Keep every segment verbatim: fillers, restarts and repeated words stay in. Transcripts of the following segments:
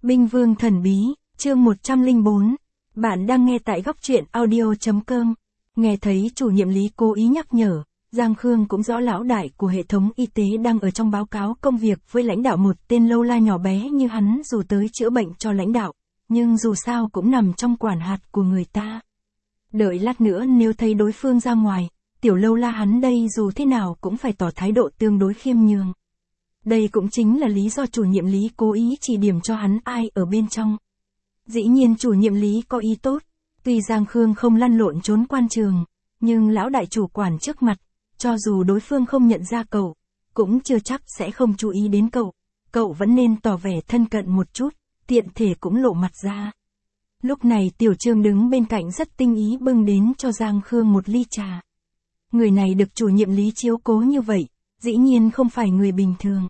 Binh Vương Thần Bí, chương một trăm lẻ bốn. Bạn đang nghe tại góc truyện audio chấm com. Nghe thấy chủ nhiệm Lý cố ý nhắc nhở, Giang Khương cũng rõ lão đại của hệ thống y tế đang ở trong báo cáo công việc với lãnh đạo một tên lâu la nhỏ bé như hắn dù tới chữa bệnh cho lãnh đạo, nhưng dù sao cũng nằm trong quản hạt của người ta. Đợi lát nữa nếu thấy đối phương ra ngoài, tiểu lâu la hắn đây dù thế nào cũng phải tỏ thái độ tương đối khiêm nhường. Đây cũng chính là lý do chủ nhiệm Lý cố ý chỉ điểm cho hắn ai ở bên trong. Dĩ nhiên chủ nhiệm Lý có ý tốt, tuy Giang Khương không lăn lộn trốn quan trường, nhưng lão đại chủ quản trước mặt, cho dù đối phương không nhận ra cậu, cũng chưa chắc sẽ không chú ý đến cậu, cậu vẫn nên tỏ vẻ thân cận một chút, tiện thể cũng lộ mặt ra. Lúc này Tiểu Trương đứng bên cạnh rất tinh ý bưng đến cho Giang Khương một ly trà. Người này được chủ nhiệm Lý chiếu cố như vậy, dĩ nhiên không phải người bình thường.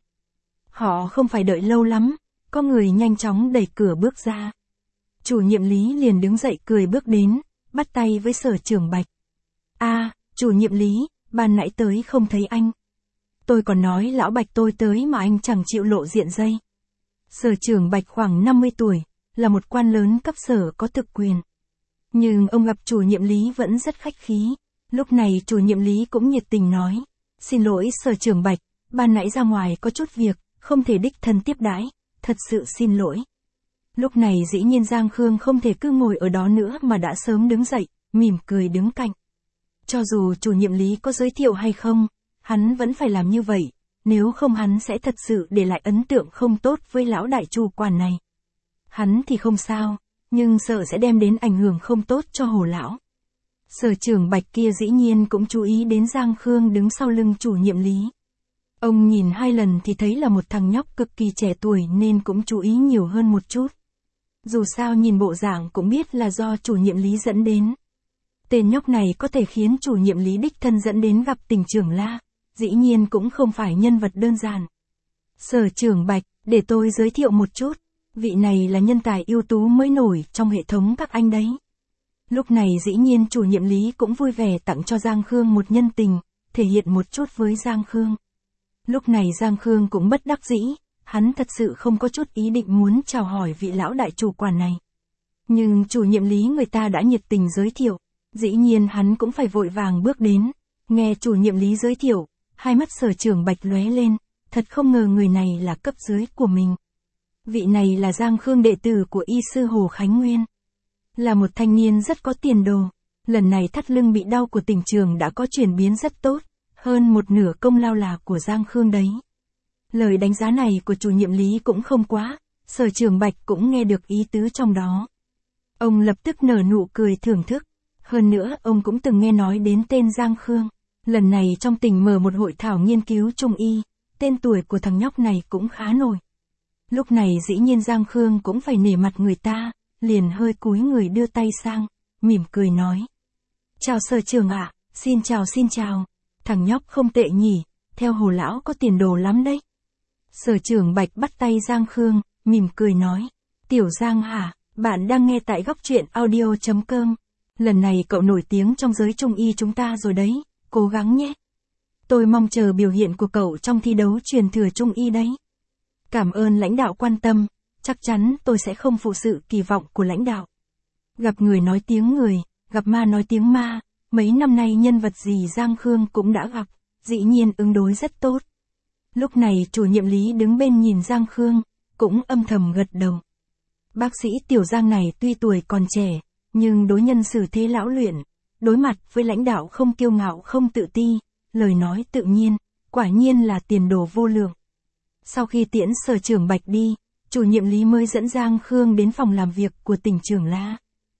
Họ không phải đợi lâu lắm, có người nhanh chóng đẩy cửa bước ra. Chủ nhiệm Lý liền đứng dậy cười bước đến, bắt tay với Sở Trưởng Bạch. A, chủ nhiệm Lý, ban nãy tới không thấy anh. Tôi còn nói lão Bạch tôi tới mà anh chẳng chịu lộ diện dây. Sở Trưởng Bạch khoảng năm mươi tuổi, là một quan lớn cấp sở có thực quyền. Nhưng ông gặp chủ nhiệm Lý vẫn rất khách khí. Lúc này chủ nhiệm Lý cũng nhiệt tình nói. Xin lỗi Sở Trưởng Bạch, ban nãy ra ngoài có chút việc, không thể đích thân tiếp đãi, thật sự xin lỗi. Lúc này dĩ nhiên Giang Khương không thể cứ ngồi ở đó nữa mà đã sớm đứng dậy, mỉm cười đứng cạnh. Cho dù chủ nhiệm Lý có giới thiệu hay không, hắn vẫn phải làm như vậy, nếu không hắn sẽ thật sự để lại ấn tượng không tốt với lão đại chủ quản này. Hắn thì không sao, nhưng sợ sẽ đem đến ảnh hưởng không tốt cho Hồ lão. Sở Trưởng Bạch kia dĩ nhiên cũng chú ý đến Giang Khương đứng sau lưng chủ nhiệm Lý. Ông nhìn hai lần thì thấy là một thằng nhóc cực kỳ trẻ tuổi nên cũng chú ý nhiều hơn một chút. Dù sao nhìn bộ dạng cũng biết là do chủ nhiệm Lý dẫn đến. Tên nhóc này có thể khiến chủ nhiệm Lý đích thân dẫn đến gặp Tỉnh trưởng La, dĩ nhiên cũng không phải nhân vật đơn giản. Sở Trưởng Bạch, để tôi giới thiệu một chút, vị này là nhân tài ưu tú mới nổi trong hệ thống các anh đấy. Lúc này dĩ nhiên chủ nhiệm Lý cũng vui vẻ tặng cho Giang Khương một nhân tình, thể hiện một chút với Giang Khương. Lúc này Giang Khương cũng bất đắc dĩ, hắn thật sự không có chút ý định muốn chào hỏi vị lão đại chủ quản này. Nhưng chủ nhiệm Lý người ta đã nhiệt tình giới thiệu, dĩ nhiên hắn cũng phải vội vàng bước đến, nghe chủ nhiệm Lý giới thiệu, hai mắt Sở Trưởng Bạch lóe lên, thật không ngờ người này là cấp dưới của mình. Vị này là Giang Khương đệ tử của y sư Hồ Khánh Nguyên. Là một thanh niên rất có tiền đồ, lần này thắt lưng bị đau của Tỉnh trường đã có chuyển biến rất tốt. Hơn một nửa công lao là của Giang Khương đấy. Lời đánh giá này của chủ nhiệm Lý cũng không quá, Sở Trưởng Bạch cũng nghe được ý tứ trong đó. Ông lập tức nở nụ cười thưởng thức. Hơn nữa ông cũng từng nghe nói đến tên Giang Khương. Lần này trong tỉnh mở một hội thảo nghiên cứu trung y, tên tuổi của thằng nhóc này cũng khá nổi. Lúc này dĩ nhiên Giang Khương cũng phải nể mặt người ta, liền hơi cúi người đưa tay sang, mỉm cười nói. Chào Sở Trưởng ạ, xin chào xin chào. Thằng nhóc không tệ nhỉ, theo Hồ lão có tiền đồ lắm đấy. Sở Trưởng Bạch bắt tay Giang Khương, mỉm cười nói. Tiểu Giang hả, bạn đang nghe tại góc truyện audio chấm com. Lần này cậu nổi tiếng trong giới trung y chúng ta rồi đấy, cố gắng nhé. Tôi mong chờ biểu hiện của cậu trong thi đấu truyền thừa trung y đấy. Cảm ơn lãnh đạo quan tâm, chắc chắn tôi sẽ không phụ sự kỳ vọng của lãnh đạo. Gặp người nói tiếng người, gặp ma nói tiếng ma. Mấy năm nay nhân vật gì Giang Khương cũng đã gặp, dĩ nhiên ứng đối rất tốt. Lúc này chủ nhiệm Lý đứng bên nhìn Giang Khương, cũng âm thầm gật đầu. Bác sĩ Tiểu Giang này tuy tuổi còn trẻ, nhưng đối nhân xử thế lão luyện, đối mặt với lãnh đạo không kiêu ngạo không tự ti, lời nói tự nhiên, quả nhiên là tiền đồ vô lượng. Sau khi tiễn Sở Trưởng Bạch đi, chủ nhiệm Lý mới dẫn Giang Khương đến phòng làm việc của Tỉnh trưởng La.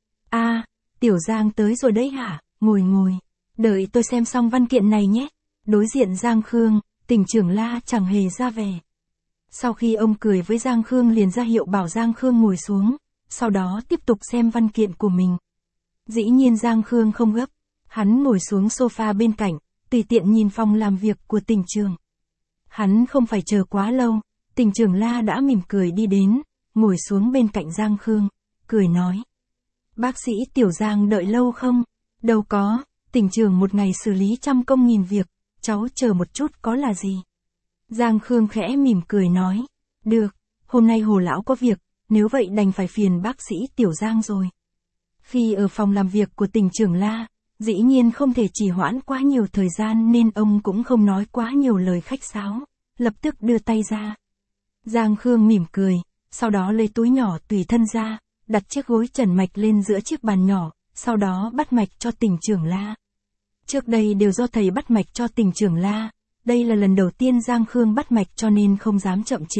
A, Tiểu Giang tới rồi đấy hả? Ngồi ngồi, đợi tôi xem xong văn kiện này nhé. Đối diện Giang Khương, Tỉnh trưởng La chẳng hề ra vẻ. Sau khi ông cười với Giang Khương liền ra hiệu bảo Giang Khương ngồi xuống, sau đó tiếp tục xem văn kiện của mình. Dĩ nhiên Giang Khương không gấp, hắn ngồi xuống sofa bên cạnh, tùy tiện nhìn phòng làm việc của Tỉnh trưởng. Hắn không phải chờ quá lâu, Tỉnh trưởng La đã mỉm cười đi đến, ngồi xuống bên cạnh Giang Khương, cười nói. Bác sĩ Tiểu Giang đợi lâu không? Đâu có, Tỉnh trưởng một ngày xử lý trăm công nghìn việc, cháu chờ một chút có là gì? Giang Khương khẽ mỉm cười nói. Được, hôm nay Hồ lão có việc, nếu vậy đành phải phiền bác sĩ Tiểu Giang rồi. Khi ở phòng làm việc của Tỉnh trưởng La, dĩ nhiên không thể trì hoãn quá nhiều thời gian nên ông cũng không nói quá nhiều lời khách sáo, lập tức đưa tay ra. Giang Khương mỉm cười, sau đó lấy túi nhỏ tùy thân ra, đặt chiếc gối trần mạch lên giữa chiếc bàn nhỏ, sau đó bắt mạch cho Tỉnh trưởng La. Trước đây đều do thầy bắt mạch cho Tỉnh trưởng La, đây là lần đầu tiên Giang Khương bắt mạch cho nên không dám chậm trễ.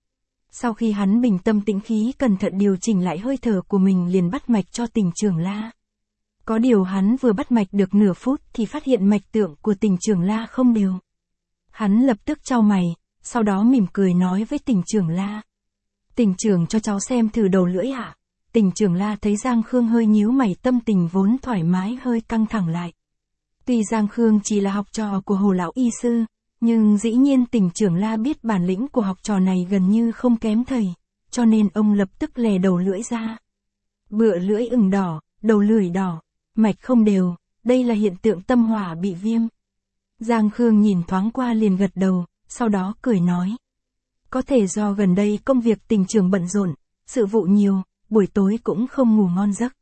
Sau khi hắn bình tâm tĩnh khí cẩn thận điều chỉnh lại hơi thở của mình liền bắt mạch cho Tỉnh trưởng La. Có điều hắn vừa bắt mạch được nửa phút thì phát hiện mạch tượng của Tỉnh trưởng La không đều. Hắn lập tức chau mày, sau đó mỉm cười nói với Tỉnh trưởng La. Tỉnh trưởng cho cháu xem thử đầu lưỡi ạ. Tỉnh trưởng La thấy Giang Khương hơi nhíu mày, tâm tình vốn thoải mái hơi căng thẳng lại. Tuy Giang Khương chỉ là học trò của Hồ lão y sư, nhưng dĩ nhiên Tỉnh trưởng La biết bản lĩnh của học trò này gần như không kém thầy, cho nên ông lập tức lè đầu lưỡi ra. Bựa lưỡi ửng đỏ, đầu lưỡi đỏ, mạch không đều, đây là hiện tượng tâm hỏa bị viêm. Giang Khương nhìn thoáng qua liền gật đầu, sau đó cười nói. Có thể do gần đây công việc Tỉnh trưởng bận rộn, sự vụ nhiều, buổi tối cũng không ngủ ngon giấc.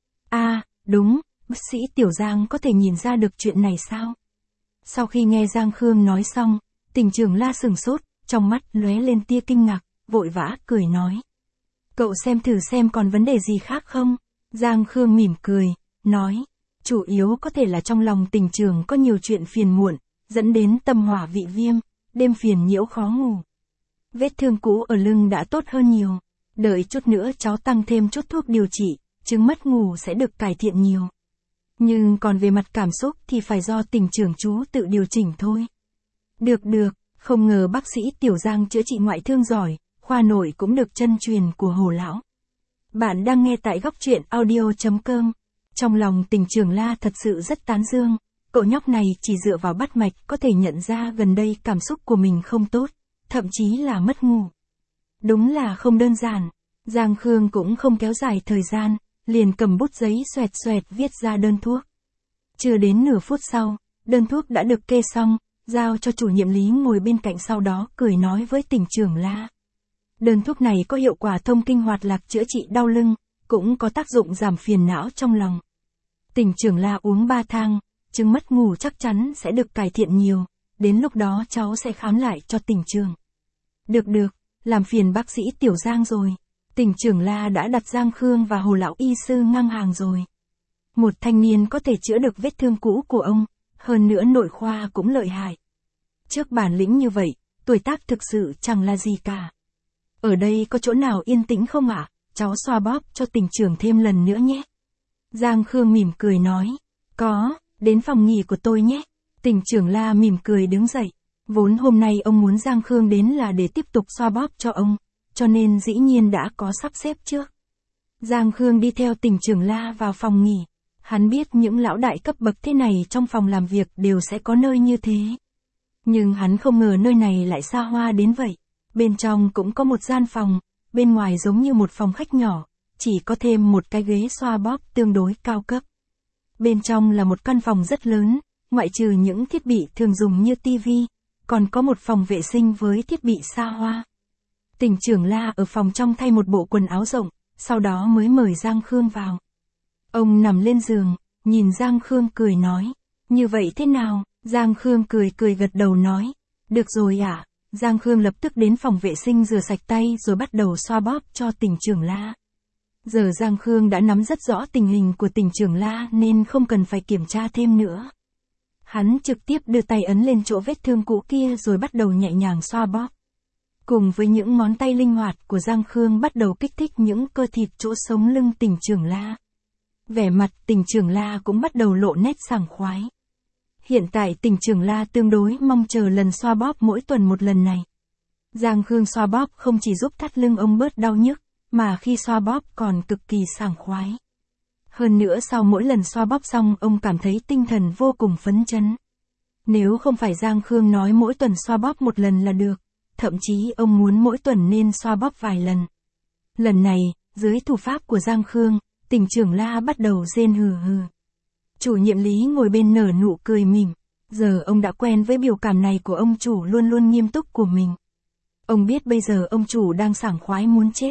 À, đúng, bác sĩ Tiểu Giang có thể nhìn ra được chuyện này sao? Sau khi nghe Giang Khương nói xong, Tỉnh trưởng La sừng sốt, trong mắt lóe lên tia kinh ngạc, vội vã cười nói. Cậu xem thử xem còn vấn đề gì khác không? Giang Khương mỉm cười, nói. Chủ yếu có thể là trong lòng Tỉnh trưởng có nhiều chuyện phiền muộn, dẫn đến tâm hỏa vị viêm, đêm phiền nhiễu khó ngủ. Vết thương cũ ở lưng đã tốt hơn nhiều. Đợi chút nữa cháu tăng thêm chút thuốc điều trị, chứng mất ngủ sẽ được cải thiện nhiều. Nhưng còn về mặt cảm xúc thì phải do Tỉnh trưởng chú tự điều chỉnh thôi. Được được, không ngờ bác sĩ Tiểu Giang chữa trị ngoại thương giỏi, khoa nội cũng được chân truyền của Hồ lão. Bạn đang nghe tại góc truyện audio chấm com. Trong lòng Tỉnh trưởng La thật sự rất tán dương, cậu nhóc này chỉ dựa vào bắt mạch có thể nhận ra gần đây cảm xúc của mình không tốt, thậm chí là mất ngủ. Đúng là không đơn giản. Giang Khương cũng không kéo dài thời gian, liền cầm bút giấy xoẹt xoẹt viết ra đơn thuốc. Chưa đến nửa phút sau, đơn thuốc đã được kê xong, giao cho chủ nhiệm lý ngồi bên cạnh, sau đó cười nói với Tỉnh trưởng La. Đơn thuốc này có hiệu quả thông kinh hoạt lạc, chữa trị đau lưng, cũng có tác dụng giảm phiền não trong lòng. Tỉnh trưởng La uống ba thang, chứng mất ngủ chắc chắn sẽ được cải thiện nhiều, đến lúc đó cháu sẽ khám lại cho Tỉnh trưởng. Được được, làm phiền bác sĩ Tiểu Giang rồi. Tỉnh trưởng La đã đặt Giang Khương và Hồ lão y sư ngang hàng rồi. Một thanh niên có thể chữa được vết thương cũ của ông, hơn nữa nội khoa cũng lợi hại. Trước bản lĩnh như vậy, tuổi tác thực sự chẳng là gì cả. Ở đây có chỗ nào yên tĩnh không ạ? À? Cháu xoa bóp cho Tỉnh trưởng thêm lần nữa nhé. Giang Khương mỉm cười nói. Có, đến phòng nghỉ của tôi nhé. Tỉnh trưởng La mỉm cười đứng dậy. Vốn hôm nay ông muốn Giang Khương đến là để tiếp tục xoa bóp cho ông, cho nên dĩ nhiên đã có sắp xếp trước. Giang Khương đi theo Tỉnh trưởng La vào phòng nghỉ. Hắn biết những lão đại cấp bậc thế này trong phòng làm việc đều sẽ có nơi như thế. Nhưng hắn không ngờ nơi này lại xa hoa đến vậy. Bên trong cũng có một gian phòng, bên ngoài giống như một phòng khách nhỏ, chỉ có thêm một cái ghế xoa bóp tương đối cao cấp. Bên trong là một căn phòng rất lớn, ngoại trừ những thiết bị thường dùng như tivi, còn có một phòng vệ sinh với thiết bị xa hoa. Tỉnh trưởng La ở phòng trong thay một bộ quần áo rộng, sau đó mới mời Giang Khương vào. Ông nằm lên giường, nhìn Giang Khương cười nói, như vậy thế nào? Giang Khương cười cười gật đầu nói, được rồi ạ. À? Giang Khương lập tức đến phòng vệ sinh rửa sạch tay rồi bắt đầu xoa bóp cho Tỉnh trưởng La. Giờ Giang Khương đã nắm rất rõ tình hình của Tỉnh trưởng La nên không cần phải kiểm tra thêm nữa. Hắn trực tiếp đưa tay ấn lên chỗ vết thương cũ kia rồi bắt đầu nhẹ nhàng xoa bóp. Cùng với những ngón tay linh hoạt của Giang Khương bắt đầu kích thích những cơ thịt chỗ sống lưng Tỉnh trưởng La. Vẻ mặt Tỉnh trưởng La cũng bắt đầu lộ nét sảng khoái. Hiện tại Tỉnh trưởng La tương đối mong chờ lần xoa bóp mỗi tuần một lần này. Giang Khương xoa bóp không chỉ giúp thắt lưng ông bớt đau nhức, mà khi xoa bóp còn cực kỳ sảng khoái. Hơn nữa sau mỗi lần xoa bóp xong ông cảm thấy tinh thần vô cùng phấn chấn. Nếu không phải Giang Khương nói mỗi tuần xoa bóp một lần là được, thậm chí ông muốn mỗi tuần nên xoa bóp vài lần. Lần này, dưới thủ pháp của Giang Khương, Tỉnh trưởng La bắt đầu rên hừ hừ. Chủ nhiệm lý ngồi bên nở nụ cười mỉm, giờ ông đã quen với biểu cảm này của ông chủ luôn luôn nghiêm túc của mình. Ông biết bây giờ ông chủ đang sảng khoái muốn chết,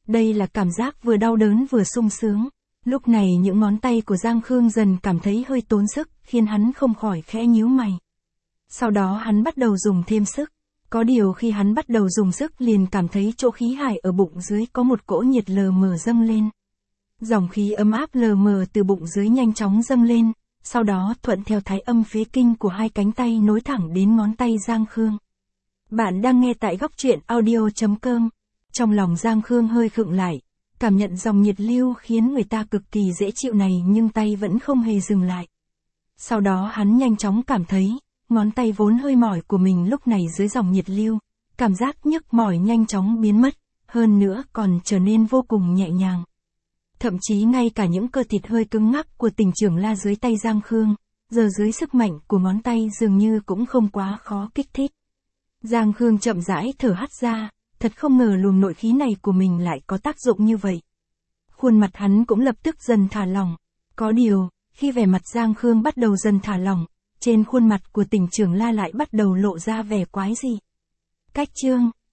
Đây là cảm giác vừa đau đớn vừa sung sướng. Lúc này những ngón tay của Giang Khương dần cảm thấy hơi tốn sức, khiến hắn không khỏi khẽ nhíu mày. Sau đó hắn bắt đầu dùng thêm sức. Có điều khi hắn bắt đầu dùng sức liền cảm thấy chỗ khí hải ở bụng dưới có một cỗ nhiệt lờ mờ dâng lên. Dòng khí ấm áp lờ mờ từ bụng dưới nhanh chóng dâng lên, sau đó thuận theo thái âm phế kinh của hai cánh tay nối thẳng đến ngón tay Giang Khương. Bạn đang nghe tại góc truyện audio chấm com. Trong lòng Giang Khương hơi khựng lại, cảm nhận dòng nhiệt lưu khiến người ta cực kỳ dễ chịu này nhưng tay vẫn không hề dừng lại. Sau đó hắn nhanh chóng cảm thấy, ngón tay vốn hơi mỏi của mình lúc này dưới dòng nhiệt lưu, cảm giác nhức mỏi nhanh chóng biến mất, hơn nữa còn trở nên vô cùng nhẹ nhàng. Thậm chí ngay cả những cơ thịt hơi cứng ngắc của Tình Trưởng La dưới tay Giang Khương, giờ dưới sức mạnh của ngón tay dường như cũng không quá khó kích thích. Giang Khương chậm rãi thở hắt ra, thật không ngờ luồng nội khí này của mình lại có tác dụng như vậy. Khuôn mặt hắn cũng lập tức dần thả lỏng. Có điều, khi vẻ mặt Giang Khương bắt đầu dần thả lỏng, trên khuôn mặt của Tình Trưởng La lại bắt đầu lộ ra vẻ quái dị. Cách chương